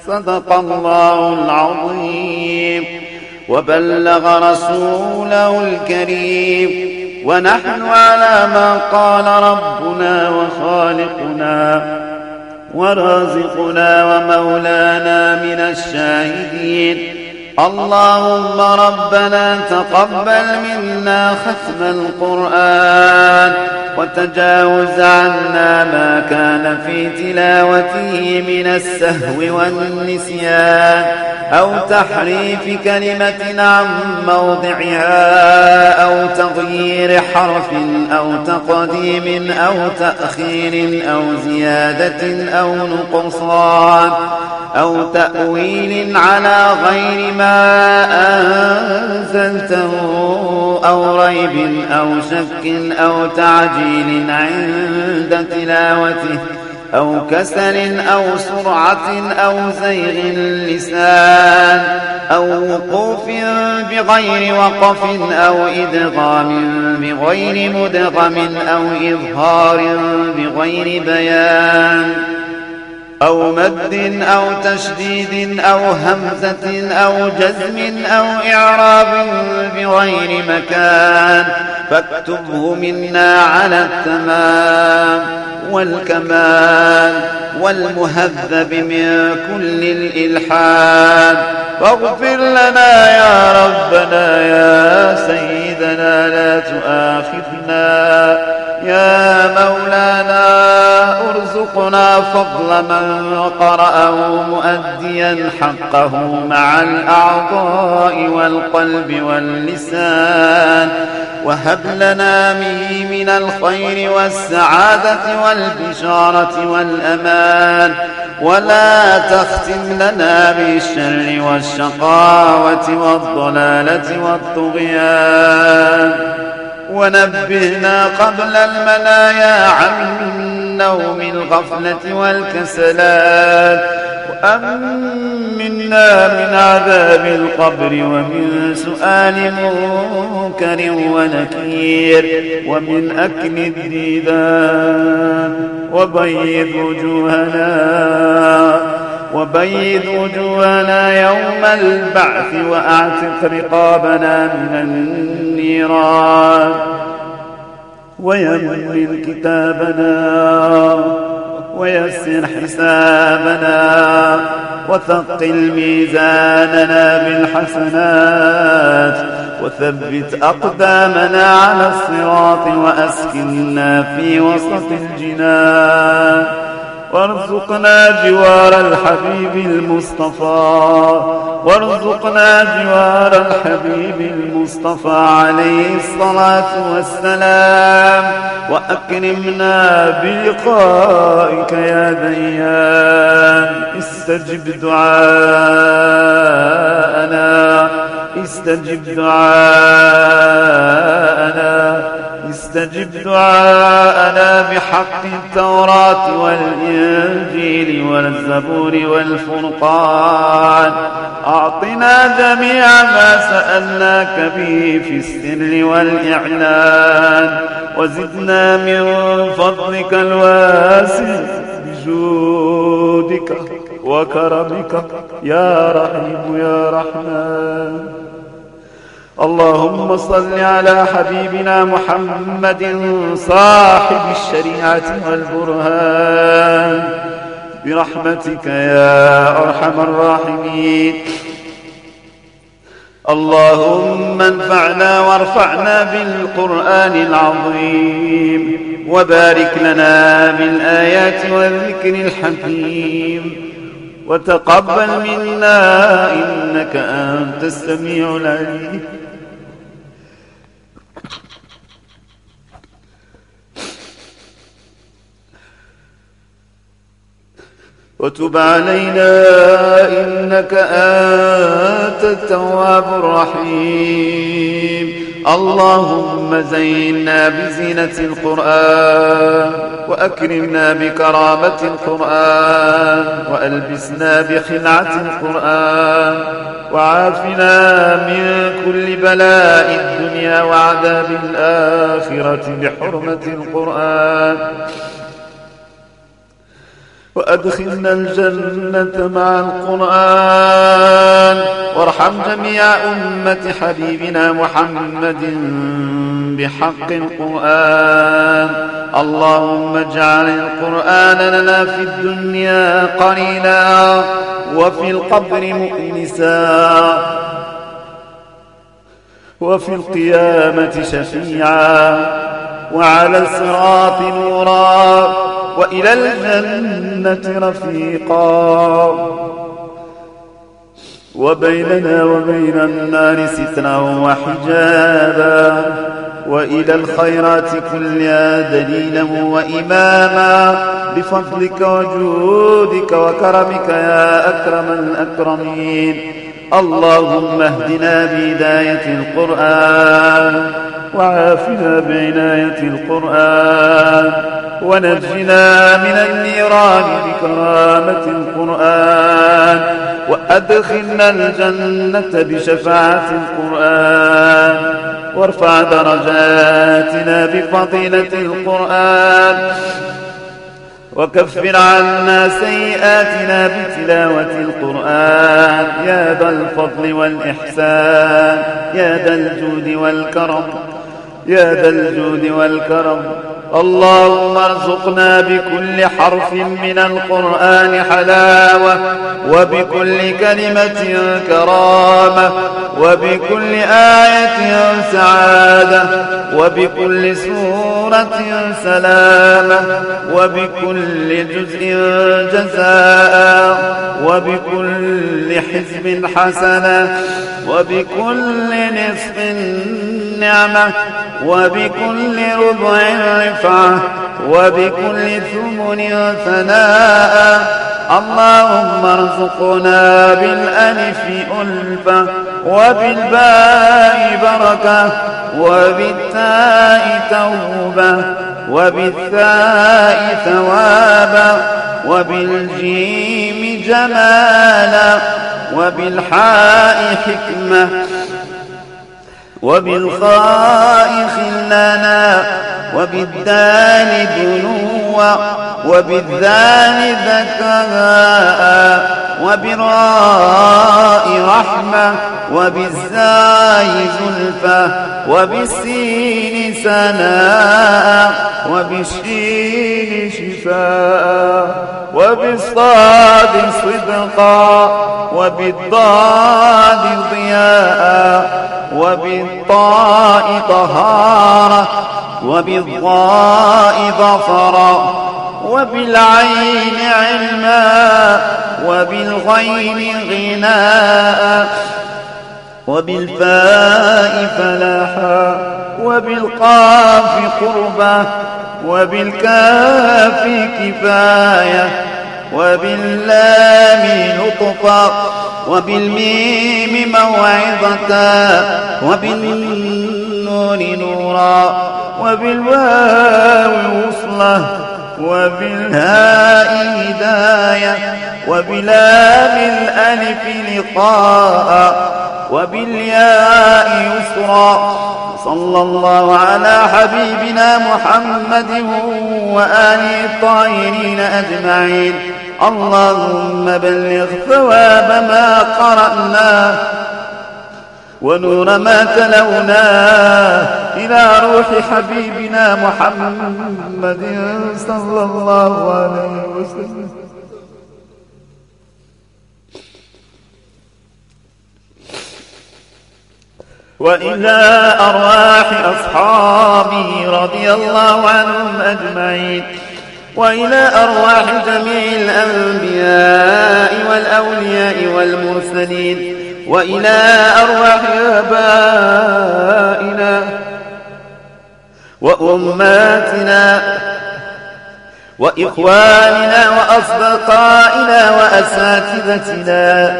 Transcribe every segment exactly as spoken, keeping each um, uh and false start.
صدق الله العظيم وبلغ رسوله الكريم، ونحن على ما قال ربنا وخالقنا ورازقنا ومولانا من الشاهدين. اللهم ربنا تقبل منا ختم القرآن، وتجاوز عنا ما كان في تلاوته من السهو والنسيان أو تحريف كلمة عن موضعها أو تغيير حرف أو تقديم أو تأخير أو زيادة أو نقصان أو تأويل على غير ما أنزلته أو ريب أو شك أو تعجيل عند تلاوته أو كسل أو سرعة أو زيغ اللسان أو وقوف بغير وقف أو إدغام بغير مدغم أو إظهار بغير بيان أو مد أو تشديد أو همزة أو جزم أو إعراب بغير مكان، فاكتبه منا على التمام والكمال والمهذب من كل الإلحاد. فاغفر لنا يا ربنا يا سيدنا، لا تؤاخذنا يا مولانا، ارزقنا فضل من قرأه مؤديا حقه مع الأعضاء والقلب واللسان، وهب لنا به من الخير والسعادة والبشارة والأمان، ولا تختم لنا بالشر والشقاوة والضلالة والطغيان. ونبهنا قبل المنايا عن نوم الغفلة والكسلان، وأمنا من عذاب القبر ومن سؤال منكر ونكير ومن أكل الديدان، وبيض وجوهنا وبيض وجوهنا يوم البعث، وأعتق رقابنا من النيران، ويمن كتابنا ويسر حسابنا، وثقل ميزاننا بالحسنات، وثبت أقدامنا على الصراط، وأسكننا في وسط الجنان، وارزقنا جوار الحبيب المصطفى وارزقنا جوار الحبيب المصطفى عليه الصلاة والسلام، وأكرمنا بلقائك يا ديان. استجب دعاءنا استجب دعاءنا استجب دعاءنا بحق التوراة والإنجيل والزبور والفرقان. أعطنا جميع ما سألناك به في السر والإعلان، وزدنا من فضلك الواسع بجودك وكرمك يا رحيم يا رحمن. اللهم صل على حبيبنا محمد صاحب الشريعة والبرهان برحمتك يا أرحم الراحمين. اللهم انفعنا وارفعنا بالقرآن العظيم، وبارك لنا بالآيات والذكر الحكيم، وتقبل منا إنك أنت السميع العليم. وتب علينا إنك أنت التواب الرحيم. اللهم زينا بزينة القرآن، وأكرمنا بكرامة القرآن، وألبسنا بخلعة القرآن، وعافنا من كل بلاء الدنيا وعذاب الآخرة بحرمة القرآن. وأدخلنا الجنة مع القرآن، وارحم جميع أمة حبيبنا محمد بحق القرآن. اللهم اجعل القرآن لنا في الدنيا قرينا، وفي القبر مؤنسا، وفي القيامة شفيعا، وعلى الصراط نورا، وإلى الجنة رفيقا، وبيننا وبين النار سترا وحجابا، وإلى الخيرات كلها دليلا وإماما، بفضلك وجودك وكرمك يا أكرم الأكرمين. اللهم اهدنا بهداية القرآن، وعافنا بعناية القرآن، ونجنا من النيران بكرامة القرآن، وأدخلنا الجنة بشفاعة القرآن، وارفع درجاتنا بفضيلة القرآن، وكفر عنا سيئاتنا بتلاوة القرآن يا ذا الفضل والإحسان، يا ذا الجود والكرم، يا ذا الجود والكرم. اللهم ارزقنا بكل حرف من القرآن حلاوة، وبكل كلمة كرامة، وبكل آية سعادة، وبكل سورة سلامة، وبكل جزء جزاء، وبكل حزب حسنة، وبكل نصف نعمة، وبكل ربع رفعة، وبكل ثمن ثناء. اللهم ارزقنا بالألف ألفة، وبالباء بركة، وبالتاء توبة، وبالثاء ثوابا، وبالجيم جمالا، وبالحاء حكمة، وبالخاء خلانا، وبالدال دنوا، وبالذال ذكاء، وبالراء رحمة، وبالزاي زلفة، وبالسين سناء، وبالشين شفاء، وبالصاد صدقا، وبالضاد ضياء، وبالطاء طهارة، وبالضاء ظفرا، وبالعين علما، وبالغين غناء، وبالفاء فلاحا، وبالقاف قربا، وبالكاف كفاية، وباللام لطفا، وبالميم موعظة، وبالنور نورا، وبالواو وصلة، وبالهاء هداية، وبلام الألف لقاء، وبالياء يسرا. صلى الله على حبيبنا محمد وآله الطاهرين أجمعين. اللهم بلغ ثواب ما قرأناه ونور ما تلوناه إلى روح حبيبنا محمد صلى الله عليه وسلم. وإلى أرواح أصحابه رضي الله عنهم أجمعين، وإلى أرواح جميع الأنبياء والأولياء والمرسلين، وإلى أرواح آبائنا وأماتنا وإخواننا وأصدقائنا وأساتذتنا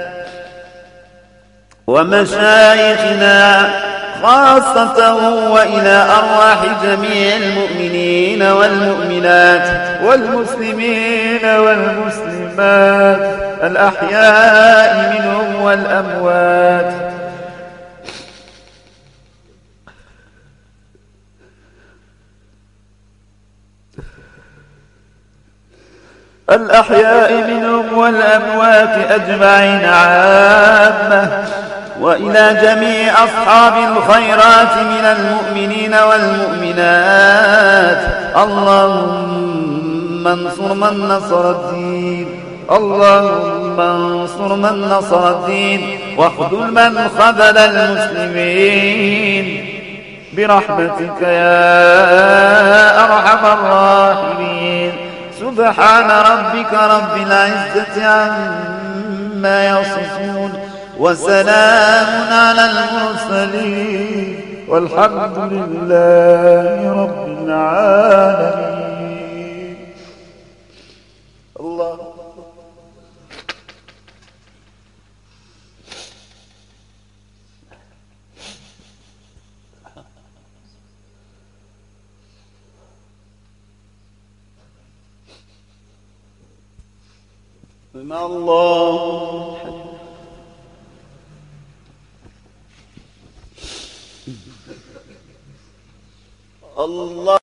ومشايخنا خاصة، وإلى أرواح جميع المؤمنين والمؤمنات والمسلمين والمسلمات الأحياء منهم والأموات. الأحياء منهم والأموات أجمعين عامة، وإلى جميع أصحاب الخيرات من المؤمنين والمؤمنات. اللهم انصر من نصر الدين، اللهم انصر من نصر الدين، واخذل من خذل المسلمين برحمتك يا أرحم الراحمين. سبحان ربك رب العزة عما يصفون، وسلام على المرسلين، والحمد لله رب العالمين. الله مع الله الله